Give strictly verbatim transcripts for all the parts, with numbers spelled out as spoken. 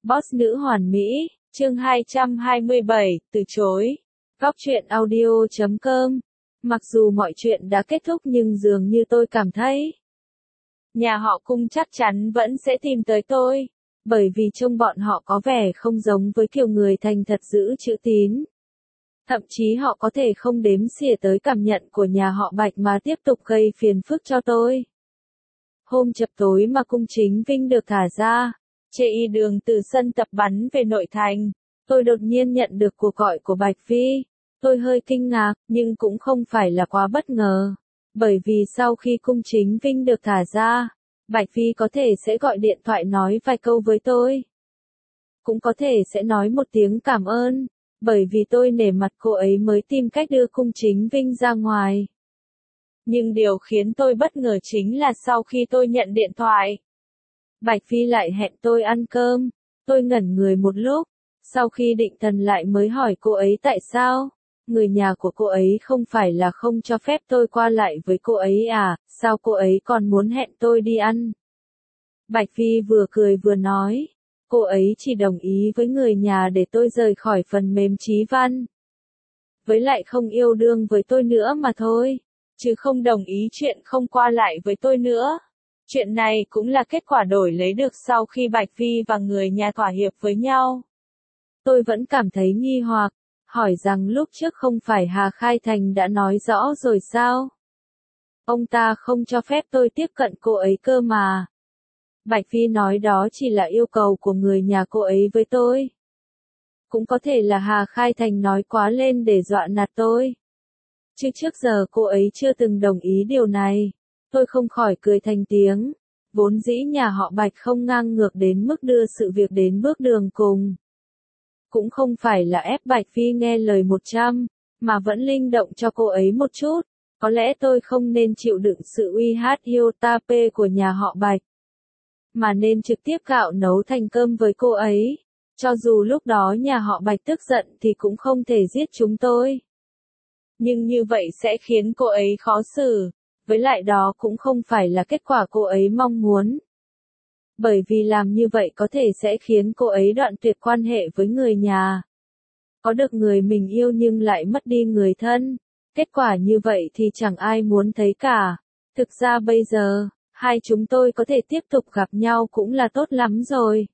Boss nữ hoàn mỹ, chương hai trăm hai mươi bảy, từ chối. Góc truyện audio chấm com. Mặc dù mọi chuyện đã kết thúc nhưng dường như tôi cảm thấy nhà họ Cung chắc chắn vẫn sẽ tìm tới tôi, bởi vì trông bọn họ có vẻ không giống với kiểu người thành thật giữ chữ tín. Thậm chí họ có thể không đếm xỉa tới cảm nhận của nhà họ Bạch mà tiếp tục gây phiền phức cho tôi. Hôm chập tối mà Cung Chính Vinh được thả ra, trên y đường từ sân tập bắn về nội thành, tôi đột nhiên nhận được cuộc gọi của Bạch Phi. Tôi hơi kinh ngạc, nhưng cũng không phải là quá bất ngờ. Bởi vì sau khi Cung Chính Vinh được thả ra, Bạch Phi có thể sẽ gọi điện thoại nói vài câu với tôi. Cũng có thể sẽ nói một tiếng cảm ơn, bởi vì tôi nể mặt cô ấy mới tìm cách đưa Cung Chính Vinh ra ngoài. Nhưng điều khiến tôi bất ngờ chính là sau khi tôi nhận điện thoại, Bạch Phi lại hẹn tôi ăn cơm. Tôi ngẩn người một lúc, sau khi định thần lại mới hỏi cô ấy tại sao. Người nhà của cô ấy không phải là không cho phép tôi qua lại với cô ấy à, sao cô ấy còn muốn hẹn tôi đi ăn? Bạch Phi vừa cười vừa nói, cô ấy chỉ đồng ý với người nhà để tôi rời khỏi phần mềm Chí Văn. Với lại không yêu đương với tôi nữa mà thôi, chứ không đồng ý chuyện không qua lại với tôi nữa. Chuyện này cũng là kết quả đổi lấy được sau khi Bạch Phi và người nhà thỏa hiệp với nhau. Tôi vẫn cảm thấy nghi hoặc, hỏi rằng lúc trước không phải Hà Khai Thành đã nói rõ rồi sao? Ông ta không cho phép tôi tiếp cận cô ấy cơ mà. Bạch Phi nói đó chỉ là yêu cầu của người nhà cô ấy với tôi. Cũng có thể là Hà Khai Thành nói quá lên để dọa nạt tôi. Chứ trước giờ cô ấy chưa từng đồng ý điều này. Tôi không khỏi cười thành tiếng. Vốn dĩ nhà họ Bạch không ngang ngược đến mức đưa sự việc đến bước đường cùng. Cũng không phải là ép Bạch Phi nghe lời một trăm, mà vẫn linh động cho cô ấy một chút. Có lẽ tôi không nên chịu đựng sự uy hát yêu ta pê của nhà họ Bạch, mà nên trực tiếp gạo nấu thành cơm với cô ấy. Cho dù lúc đó nhà họ Bạch tức giận thì cũng không thể giết chúng tôi. Nhưng như vậy sẽ khiến cô ấy khó xử, với lại đó cũng không phải là kết quả cô ấy mong muốn. Bởi vì làm như vậy có thể sẽ khiến cô ấy đoạn tuyệt quan hệ với người nhà. Có được người mình yêu nhưng lại mất đi người thân. Kết quả như vậy thì chẳng ai muốn thấy cả. Thực ra bây giờ, hai chúng tôi có thể tiếp tục gặp nhau cũng là tốt lắm rồi.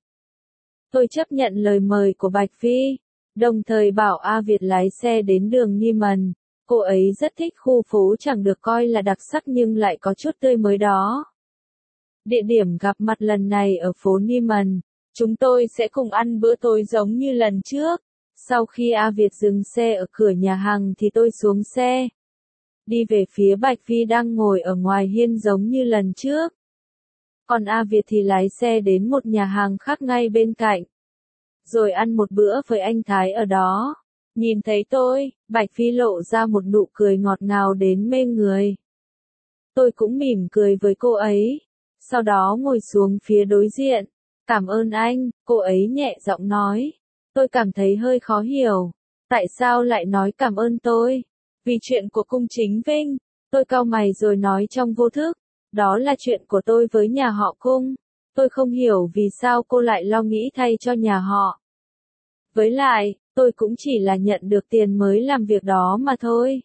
Tôi chấp nhận lời mời của Bạch Phi, đồng thời bảo A Việt lái xe đến đường Nieman. Cô ấy rất thích khu phố chẳng được coi là đặc sắc nhưng lại có chút tươi mới đó. Địa điểm gặp mặt lần này ở phố Nieman. Chúng tôi sẽ cùng ăn bữa tối giống như lần trước. Sau khi A Việt dừng xe ở cửa nhà hàng thì tôi xuống xe. Đi về phía Bạch Phi đang ngồi ở ngoài hiên giống như lần trước. Còn A Việt thì lái xe đến một nhà hàng khác ngay bên cạnh. Rồi ăn một bữa với anh Thái ở đó. Nhìn thấy tôi, Bạch Phi lộ ra một nụ cười ngọt ngào đến mê người. Tôi cũng mỉm cười với cô ấy. Sau đó ngồi xuống phía đối diện. Cảm ơn anh, cô ấy nhẹ giọng nói. Tôi cảm thấy hơi khó hiểu. Tại sao lại nói cảm ơn tôi? Vì chuyện của Cung Chính Vinh. Tôi cau mày rồi nói trong vô thức. Đó là chuyện của tôi với nhà họ Cung. Tôi không hiểu vì sao cô lại lo nghĩ thay cho nhà họ. Với lại, tôi cũng chỉ là nhận được tiền mới làm việc đó mà thôi.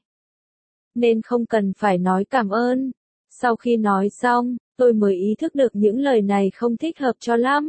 Nên không cần phải nói cảm ơn. Sau khi nói xong, tôi mới ý thức được những lời này không thích hợp cho lắm.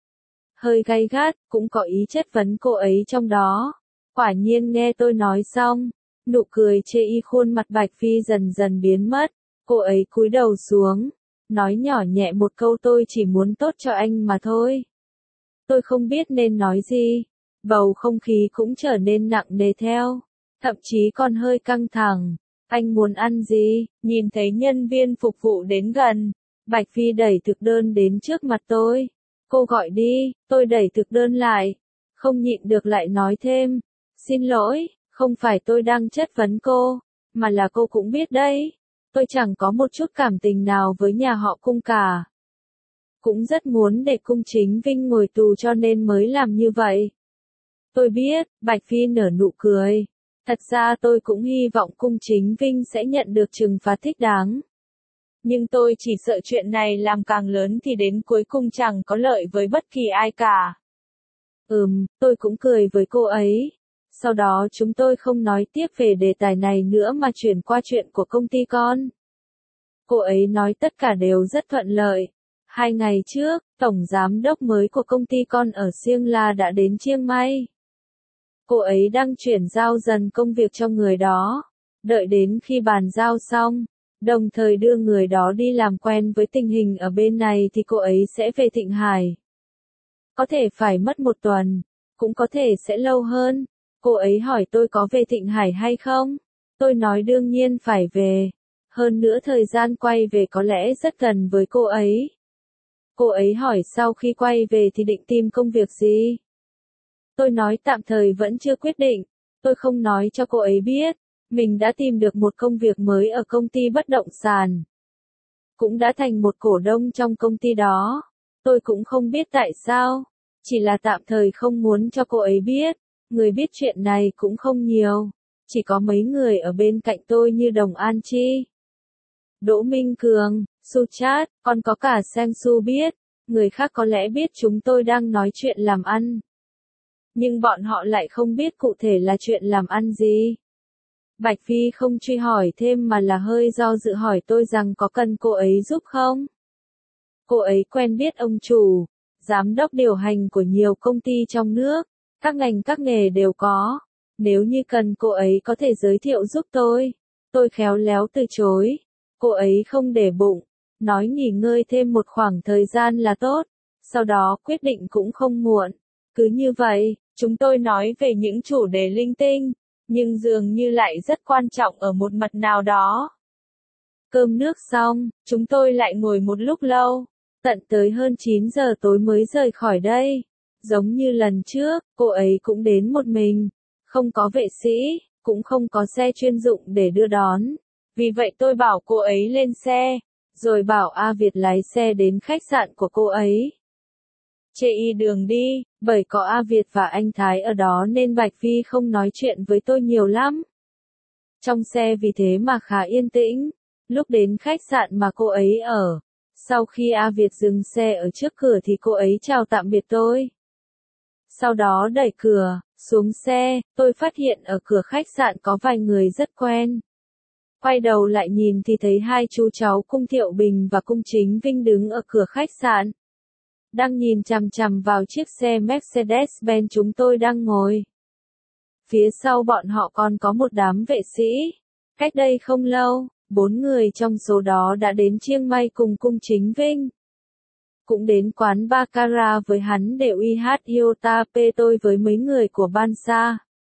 Hơi gay gắt, cũng có ý chất vấn cô ấy trong đó. Quả nhiên nghe tôi nói xong, nụ cười chê y khuôn mặt Bạch Phi dần dần biến mất. Cô ấy cúi đầu xuống, nói nhỏ nhẹ một câu tôi chỉ muốn tốt cho anh mà thôi. Tôi không biết nên nói gì. Bầu không khí cũng trở nên nặng nề theo. Thậm chí còn hơi căng thẳng. Anh muốn ăn gì? Nhìn thấy nhân viên phục vụ đến gần, Bạch Phi đẩy thực đơn đến trước mặt tôi. Cô gọi đi, tôi đẩy thực đơn lại. Không nhịn được lại nói thêm. Xin lỗi, không phải tôi đang chất vấn cô, mà là cô cũng biết đấy. Tôi chẳng có một chút cảm tình nào với nhà họ Cung cả. Cũng rất muốn để Cung Chính Vinh ngồi tù cho nên mới làm như vậy. Tôi biết, Bạch Phi nở nụ cười. Thật ra tôi cũng hy vọng Cung Chính Vinh sẽ nhận được trừng phạt thích đáng. Nhưng tôi chỉ sợ chuyện này làm càng lớn thì đến cuối cùng chẳng có lợi với bất kỳ ai cả. Ừm, tôi cũng cười với cô ấy. Sau đó chúng tôi không nói tiếp về đề tài này nữa mà chuyển qua chuyện của công ty con. Cô ấy nói tất cả đều rất thuận lợi. Hai ngày trước, tổng giám đốc mới của công ty con ở Siêng La đã đến Chiang Mai. Cô ấy đang chuyển giao dần công việc cho người đó. Đợi đến khi bàn giao xong, đồng thời đưa người đó đi làm quen với tình hình ở bên này thì cô ấy sẽ về Thịnh Hải. Có thể phải mất một tuần, cũng có thể sẽ lâu hơn. Cô ấy hỏi tôi có về Thịnh Hải hay không? Tôi nói đương nhiên phải về. Hơn nữa thời gian quay về có lẽ rất gần với cô ấy. Cô ấy hỏi sau khi quay về thì định tìm công việc gì? Tôi nói tạm thời vẫn chưa quyết định. Tôi không nói cho cô ấy biết. Mình đã tìm được một công việc mới ở công ty bất động sản. Cũng đã thành một cổ đông trong công ty đó. Tôi cũng không biết tại sao. Chỉ là tạm thời không muốn cho cô ấy biết. Người biết chuyện này cũng không nhiều. Chỉ có mấy người ở bên cạnh tôi như Đồng An Chi, Đỗ Minh Cường, Suchat, còn có cả Sang Su biết. Người khác có lẽ biết chúng tôi đang nói chuyện làm ăn. Nhưng bọn họ lại không biết cụ thể là chuyện làm ăn gì. Bạch Phi không truy hỏi thêm mà là hơi do dự hỏi tôi rằng có cần cô ấy giúp không? Cô ấy quen biết ông chủ, giám đốc điều hành của nhiều công ty trong nước, các ngành các nghề đều có. Nếu như cần cô ấy có thể giới thiệu giúp tôi. Tôi khéo léo từ chối. Cô ấy không để bụng, nói nghỉ ngơi thêm một khoảng thời gian là tốt. Sau đó quyết định cũng không muộn. Cứ như vậy, chúng tôi nói về những chủ đề linh tinh, nhưng dường như lại rất quan trọng ở một mặt nào đó. Cơm nước xong, chúng tôi lại ngồi một lúc lâu, tận tới hơn chín giờ tối mới rời khỏi đây. Giống như lần trước, cô ấy cũng đến một mình, không có vệ sĩ, cũng không có xe chuyên dụng để đưa đón. Vì vậy tôi bảo cô ấy lên xe, rồi bảo A Việt lái xe đến khách sạn của cô ấy. Chê y đường đi, bởi có A Việt và anh Thái ở đó nên Bạch Phi không nói chuyện với tôi nhiều lắm. Trong xe vì thế mà khá yên tĩnh. Lúc đến khách sạn mà cô ấy ở, sau khi A Việt dừng xe ở trước cửa thì cô ấy chào tạm biệt tôi. Sau đó đẩy cửa, xuống xe, tôi phát hiện ở cửa khách sạn có vài người rất quen. Quay đầu lại nhìn thì thấy hai chú cháu Cung Thiệu Bình và Cung Chính Vinh đứng ở cửa khách sạn. Đang nhìn chằm chằm vào chiếc xe Mercedes-Benz chúng tôi đang ngồi. Phía sau bọn họ còn có một đám vệ sĩ. Cách đây không lâu, bốn người trong số đó đã đến Chiang Mai cùng Cung Chính Vinh. Cũng đến quán Baccarat với hắn để uy hát Iota P tôi với mấy người của Ban Sa.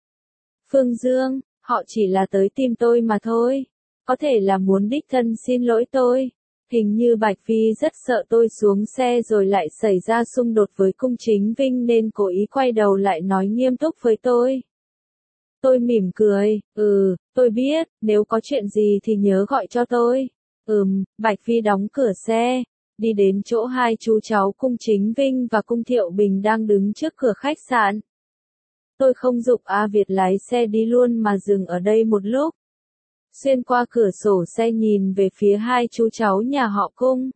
Phương Dương, họ chỉ là tới tìm tôi mà thôi. Có thể là muốn đích thân xin lỗi tôi. Hình như Bạch Phi rất sợ tôi xuống xe rồi lại xảy ra xung đột với Cung Chính Vinh nên cố ý quay đầu lại nói nghiêm túc với tôi. Tôi mỉm cười, ừ, tôi biết, nếu có chuyện gì thì nhớ gọi cho tôi. Ừm, Bạch Phi đóng cửa xe, đi đến chỗ hai chú cháu Cung Chính Vinh và Cung Thiệu Bình đang đứng trước cửa khách sạn. Tôi không giục A Việt lái xe đi luôn mà dừng ở đây một lúc. Xuyên qua cửa sổ xe nhìn về phía hai chú cháu nhà họ Cung.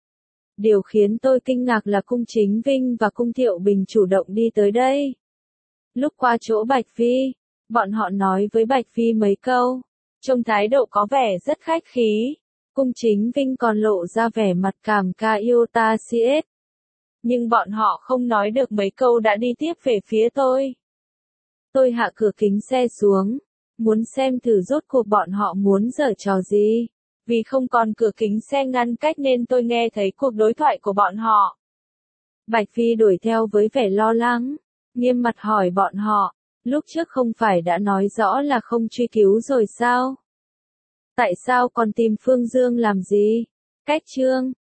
Điều khiến tôi kinh ngạc là Cung Chính Vinh và Cung Thiệu Bình chủ động đi tới đây. Lúc qua chỗ Bạch Phi, bọn họ nói với Bạch Phi mấy câu, trông thái độ có vẻ rất khách khí. Cung Chính Vinh còn lộ ra vẻ mặt cảm ca Iota Siết. Nhưng bọn họ không nói được mấy câu đã đi tiếp về phía tôi. Tôi hạ cửa kính xe xuống, muốn xem thử rốt cuộc bọn họ muốn giở trò gì. Vì không còn cửa kính xe ngăn cách nên tôi nghe thấy cuộc đối thoại của bọn họ. Bạch Phi đuổi theo với vẻ lo lắng, nghiêm mặt hỏi bọn họ, lúc trước không phải đã nói rõ là không truy cứu rồi sao? Tại sao còn tìm Phương Dương làm gì? Cách chương